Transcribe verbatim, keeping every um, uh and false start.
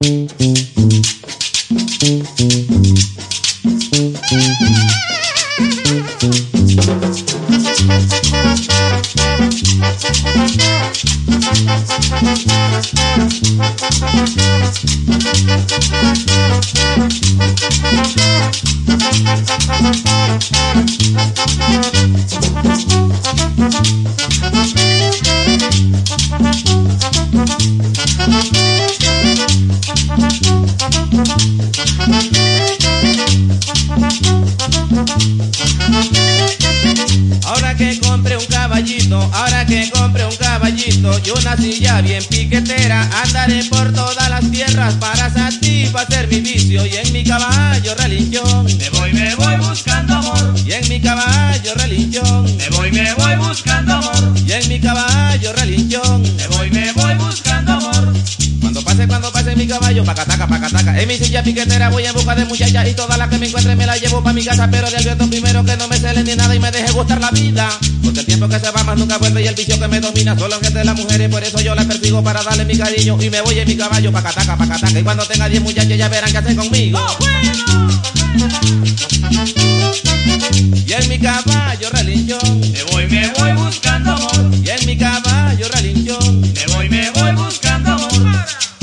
Ahora que compre un caballito, ahora que compre un caballito y una silla bien piquetera, andaré por todas las tierras para satisfacer mi vicio. Y en mi caballo relinchón Me voy, me voy buscando amor. y en mi caballo relinchón Me voy, me voy buscando amor. y en mi caballo relinchón. Me voy, me voy buscando amor. Cuando pase, cuando pase mi caballo, pacataca, pacataca. En mi silla piquetera voy en busca de muchachas y todas las que me encuentre me las llevo pa' mi casa, pero le advierto primero que no me celen ni nada y me deje gustar la vida. Porque el tiempo que se va más nunca vuelve y el vicio que me domina solo es el de las mujeres, por eso yo las persigo para darle mi cariño y me voy en mi caballo, pacataca, pacataca. Y cuando tenga diez muchachas ya verán qué hacen conmigo. ¡Oh, bueno! Y en mi caballo relinchón, Me voy, me voy buscando amor. y en mi caballo relinchón. Me voy, me voy buscando amor.